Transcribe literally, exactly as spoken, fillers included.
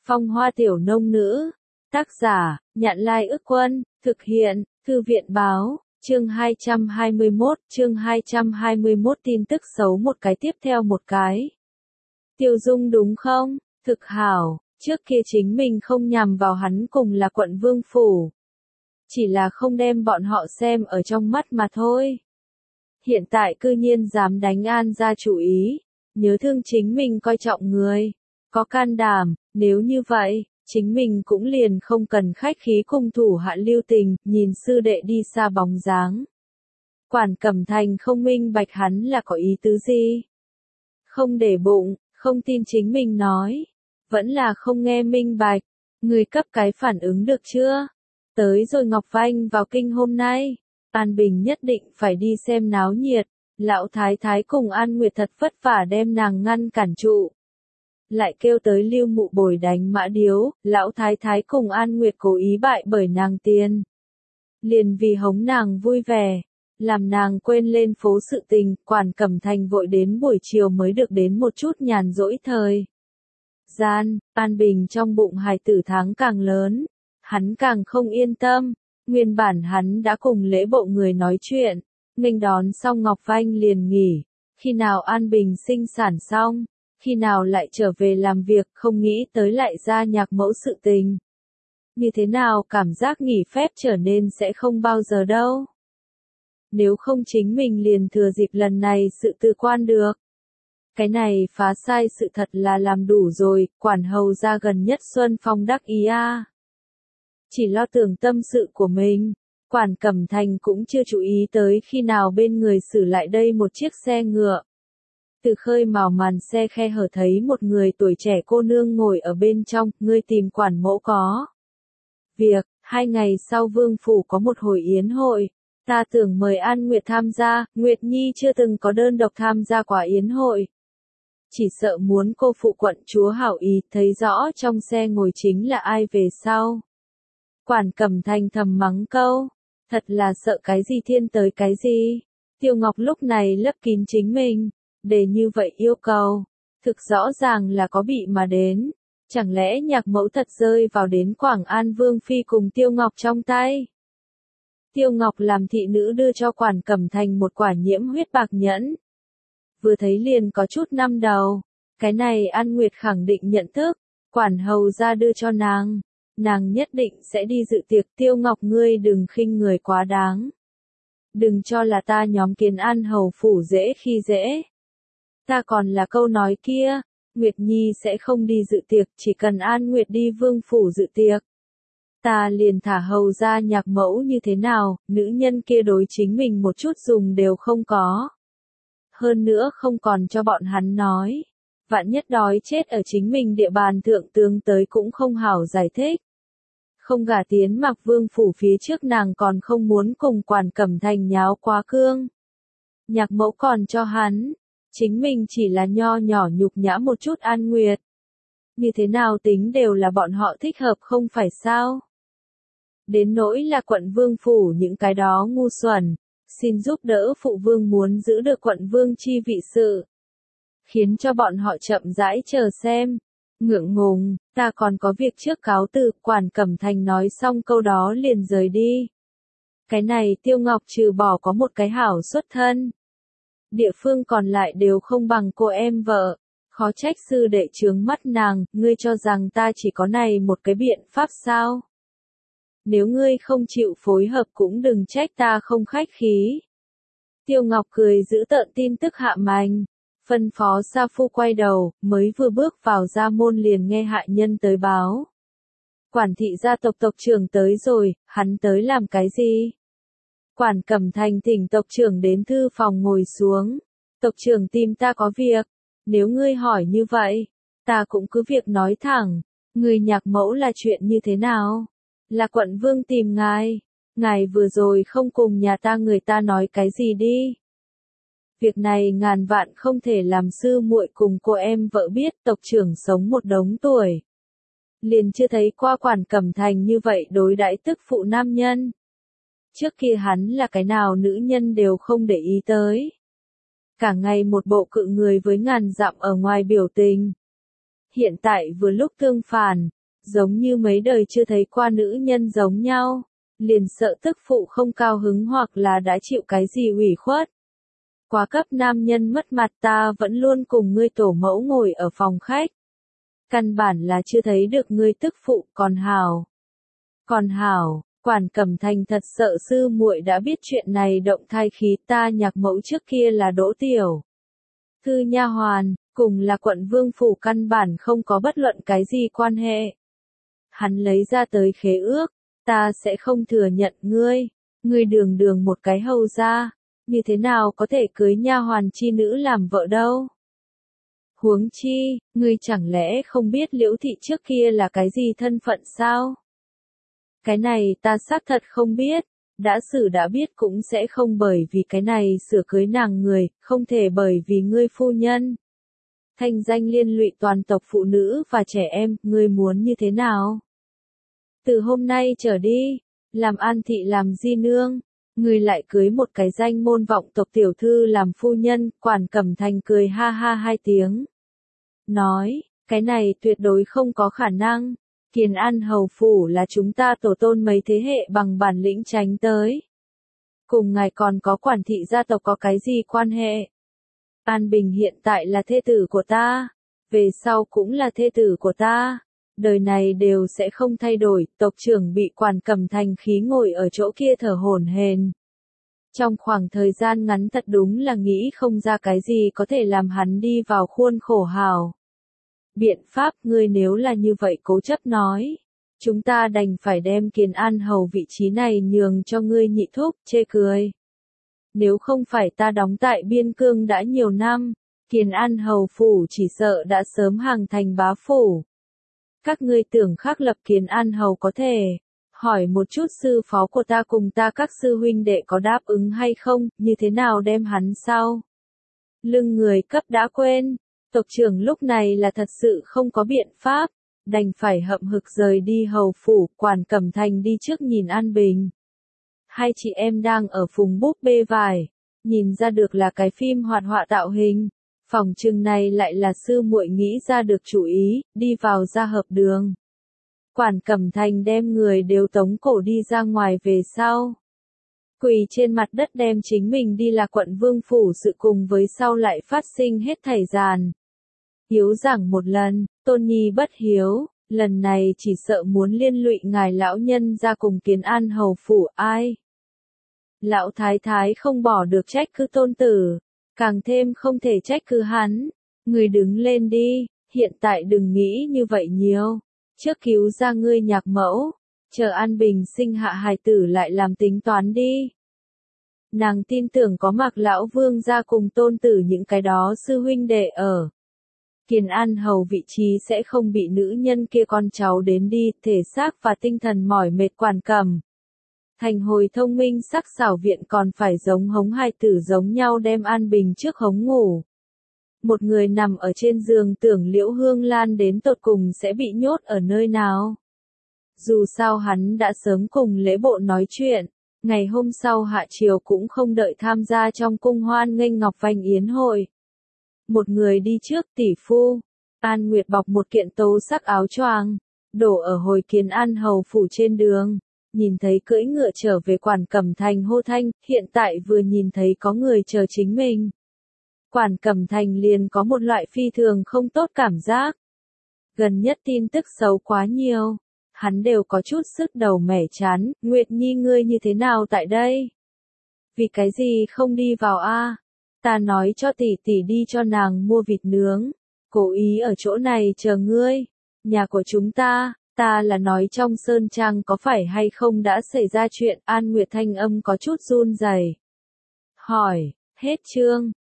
Phong hoa tiểu nông nữ. Tác giả, Nhạn Lai Ức Quân, thực hiện, Thư viện báo, chương hai trăm hai mươi mốt, chương hai trăm hai mươi mốt tin tức xấu một cái tiếp theo một cái. Tiêu Dung đúng không? Thực hảo, trước kia chính mình không nhằm vào hắn cùng là quận vương phủ. Chỉ là không đem bọn họ xem ở trong mắt mà thôi. Hiện tại cư nhiên dám đánh An gia chủ ý, nhớ thương chính mình coi trọng người, có can đảm, nếu như vậy, chính mình cũng liền không cần khách khí cùng thủ hạ lưu tình, nhìn sư đệ đi xa bóng dáng. Quản Cẩm Thành không minh bạch hắn là có ý tứ gì. Không để bụng, không tin chính mình nói, vẫn là không nghe minh bạch, người cấp cái phản ứng được chưa? Tới rồi Ngọc Vanh vào kinh hôm nay, An Bình nhất định phải đi xem náo nhiệt, lão thái thái cùng An Nguyệt thật vất vả đem nàng ngăn cản trụ. Lại kêu tới Lưu Mụ bồi đánh mã điếu, lão thái thái cùng An Nguyệt cố ý bại bởi nàng tiền. Liền vì hống nàng vui vẻ, làm nàng quên lên phố sự tình, Quản Cẩm Thành vội đến buổi chiều mới được đến một chút nhàn rỗi thời gian. An Bình trong bụng hài tử tháng càng lớn, hắn càng không yên tâm, nguyên bản hắn đã cùng lễ bộ người nói chuyện, nghênh đón xong Ngọc Vanh liền nghỉ, khi nào An Bình sinh sản xong, khi nào lại trở về làm việc, không nghĩ tới lại ra nhạc mẫu sự tình. Như thế nào cảm giác nghỉ phép trở nên sẽ không bao giờ đâu. Nếu không chính mình liền thừa dịp lần này sự tư quan được. Cái này phá sai sự thật là làm đủ rồi, quản hầu ra gần nhất Xuân Phong đắc ý a. Chỉ lo tưởng tâm sự của mình, Quản Cẩm Thành cũng chưa chú ý tới khi nào bên người xử lại đây một chiếc xe ngựa. Từ khơi mào màn xe khe hở thấy một người tuổi trẻ cô nương ngồi ở bên trong, ngươi tìm quản mẫu có việc, hai ngày sau vương phủ có một hồi yến hội, ta tưởng mời An Nguyệt tham gia, Nguyệt Nhi chưa từng có đơn độc tham gia quả yến hội. Chỉ sợ muốn cô phụ quận chúa hảo ý, thấy rõ trong xe ngồi chính là ai về sau. Quản Cẩm Thành thầm mắng câu, thật là sợ cái gì thiên tới cái gì. Tiêu Ngọc lúc này lấp kín chính mình, để như vậy yêu cầu, thực rõ ràng là có bị mà đến. Chẳng lẽ nhạc mẫu thật rơi vào đến Quảng An Vương Phi cùng Tiêu Ngọc trong tay? Tiêu Ngọc làm thị nữ đưa cho Quản Cẩm Thành một quả nhiễm huyết bạc nhẫn. Vừa thấy liền có chút năm đầu, cái này An Nguyệt khẳng định nhận thức, quản hầu ra đưa cho nàng. Nàng nhất định sẽ đi dự tiệc. Tiêu Ngọc ngươi đừng khinh người quá đáng. Đừng cho là ta nhóm Kiến An hầu phủ dễ khi dễ. Ta còn là câu nói kia, Nguyệt Nhi sẽ không đi dự tiệc, chỉ cần An Nguyệt đi vương phủ dự tiệc. Ta liền thả hầu ra nhạc mẫu như thế nào, nữ nhân kia đối chính mình một chút dùng đều không có. Hơn nữa không còn cho bọn hắn nói. Vạn nhất đói chết ở chính mình địa bàn thượng tướng tới cũng không hảo giải thích. Không gả tiến Mặc Vương phủ phía trước nàng còn không muốn cùng Quản Cẩm Thành nháo quá cương. Nhạc mẫu còn cho hắn, chính mình chỉ là nho nhỏ nhục nhã một chút An Nguyệt. Như thế nào tính đều là bọn họ thích hợp không phải sao? Đến nỗi là quận vương phủ những cái đó ngu xuẩn, xin giúp đỡ phụ vương muốn giữ được quận vương chi vị sự. Khiến cho bọn họ chậm rãi chờ xem. Ngượng ngùng, ta còn có việc trước cáo từ, Quản Cẩm Thành nói xong câu đó liền rời đi. Cái này Tiêu Ngọc trừ bỏ có một cái hảo xuất thân. Địa phương còn lại đều không bằng cô em vợ, khó trách sư đệ trướng mắt nàng, ngươi cho rằng ta chỉ có này một cái biện pháp sao? Nếu ngươi không chịu phối hợp cũng đừng trách ta không khách khí. Tiêu Ngọc cười giữ tợn tin tức hạ mành. Phân phó Sa Phu quay đầu, mới vừa bước vào gia môn liền nghe hạ nhân tới báo. Quản thị gia tộc tộc trưởng tới rồi, hắn tới làm cái gì? Quản Cẩm Thành thỉnh tộc trưởng đến thư phòng ngồi xuống. Tộc trưởng tìm ta có việc. Nếu ngươi hỏi như vậy, ta cũng cứ việc nói thẳng. Người nhạc mẫu là chuyện như thế nào? Là quận vương tìm ngài. Ngài vừa rồi không cùng nhà ta người ta nói cái gì đi? Việc này ngàn vạn không thể làm sư muội cùng cô em vợ biết. Tộc trưởng sống một đống tuổi. Liền chưa thấy qua Quản Cẩm Thành như vậy đối đãi tức phụ nam nhân. Trước kia hắn là cái nào nữ nhân đều không để ý tới. Cả ngày một bộ cự người với ngàn dặm ở ngoài biểu tình. Hiện tại vừa lúc tương phản, giống như mấy đời chưa thấy qua nữ nhân giống nhau, liền sợ tức phụ không cao hứng hoặc là đã chịu cái gì ủy khuất. Quá cấp nam nhân mất mặt, ta vẫn luôn cùng ngươi tổ mẫu ngồi ở phòng khách. Căn bản là chưa thấy được ngươi tức phụ, còn hảo. Còn hảo, Quản Cẩm Thành thật sợ sư muội đã biết chuyện này động thai khí, ta nhạc mẫu trước kia là Đỗ Tiểu Thư nha hoàn, cùng là quận vương phủ, căn bản không có bất luận cái gì quan hệ. Hắn lấy ra tới khế ước, ta sẽ không thừa nhận ngươi, ngươi đường đường một cái hầu gia, như thế nào có thể cưới nha hoàn chi nữ làm vợ đâu. Huống chi, ngươi chẳng lẽ không biết Liễu thị trước kia là cái gì thân phận sao? Cái này ta xác thật không biết, đã xử đã biết cũng sẽ không bởi vì cái này sửa cưới nàng người, không thể bởi vì ngươi phu nhân. Thanh danh liên lụy toàn tộc phụ nữ và trẻ em, ngươi muốn như thế nào? Từ hôm nay trở đi, làm An thị làm di nương, ngươi lại cưới một cái danh môn vọng tộc tiểu thư làm phu nhân. Quản Cẩm Thành cười ha ha hai tiếng. Nói, cái này tuyệt đối không có khả năng. Kiền An hầu phủ là chúng ta tổ tôn mấy thế hệ bằng bản lĩnh tránh tới. Cùng ngài còn có quản thị gia tộc có cái gì quan hệ? An Bình hiện tại là thê tử của ta, về sau cũng là thê tử của ta, đời này đều sẽ không thay đổi. Tộc trưởng bị Quản Cẩm Thành khí ngồi ở chỗ kia thở hổn hển. Trong khoảng thời gian ngắn thật đúng là nghĩ không ra cái gì có thể làm hắn đi vào khuôn khổ hào. Biện pháp, ngươi nếu là như vậy cố chấp nói, chúng ta đành phải đem Kiền An hầu vị trí này nhường cho ngươi nhị thúc. Chê cười. Nếu không phải ta đóng tại Biên Cương đã nhiều năm, Kiền An hầu phủ chỉ sợ đã sớm hàng thành bá phủ. Các ngươi tưởng khắc lập Kiền An hầu có thể hỏi một chút sư phó của ta cùng ta các sư huynh đệ có đáp ứng hay không, như thế nào đem hắn sau lưng người cấp đã quên. Tộc trưởng lúc này là thật sự không có biện pháp, đành phải hậm hực rời đi hầu phủ. Quản Cẩm Thành đi trước nhìn An Bình. Hai chị em đang ở phùng búp bê vải, nhìn ra được là cái phim hoạt họa tạo hình. Phòng trưng này lại là sư muội nghĩ ra được chủ ý, đi vào ra hợp đường. Quản Cẩm Thành đem người đều tống cổ đi ra ngoài về sau. Quỳ trên mặt đất đem chính mình đi là quận vương phủ sự cùng với sau lại phát sinh hết thảy dàn. Hiếu giảng một lần, tôn nhi bất hiếu, lần này chỉ sợ muốn liên lụy ngài lão nhân ra cùng Kiến An hầu phủ. Ai? Lão thái thái không bỏ được trách cứ tôn tử, càng thêm không thể trách cứ hắn. Người đứng lên đi, hiện tại đừng nghĩ như vậy nhiều, trước cứu ra ngươi nhạc mẫu, chờ An Bình sinh hạ hài tử lại làm tính toán đi. Nàng tin tưởng có Mạc lão vương gia cùng tôn tử những cái đó sư huynh đệ ở. Kiền An hầu vị trí sẽ không bị nữ nhân kia con cháu đến đi, thể xác và tinh thần mỏi mệt. Quản Cẩm Thành hồi thông minh sắc xảo viện còn phải giống hống hài tử giống nhau đem An Bình trước hống ngủ. Một người nằm ở trên giường tưởng Liễu Hương Lan đến tột cùng sẽ bị nhốt ở nơi nào. Dù sao hắn đã sớm cùng lễ bộ nói chuyện, ngày hôm sau hạ triều cũng không đợi tham gia trong cung hoan nghênh Ngọc Vành yến hội. Một người đi trước. Tỷ phu An Nguyệt bọc một kiện tố sắc áo choàng, đổ ở hồi Kiến An hầu phủ trên đường, nhìn thấy cưỡi ngựa trở về. Quản Cẩm Thành hô thanh, hiện tại vừa nhìn thấy có người chờ chính mình. Quản Cẩm Thành liền có một loại phi thường không tốt cảm giác. Gần nhất tin tức xấu quá nhiều, hắn đều có chút sức đầu mẻ chán. Nguyệt Nhi ngươi như thế nào tại đây? Vì cái gì không đi vào a? Ta nói cho tỷ tỷ đi cho nàng mua vịt nướng, cố ý ở chỗ này chờ ngươi. Nhà của chúng ta, ta là nói trong sơn trang có phải hay không đã xảy ra chuyện? An Nguyệt thanh âm có chút run rẩy. Hỏi, hết chương.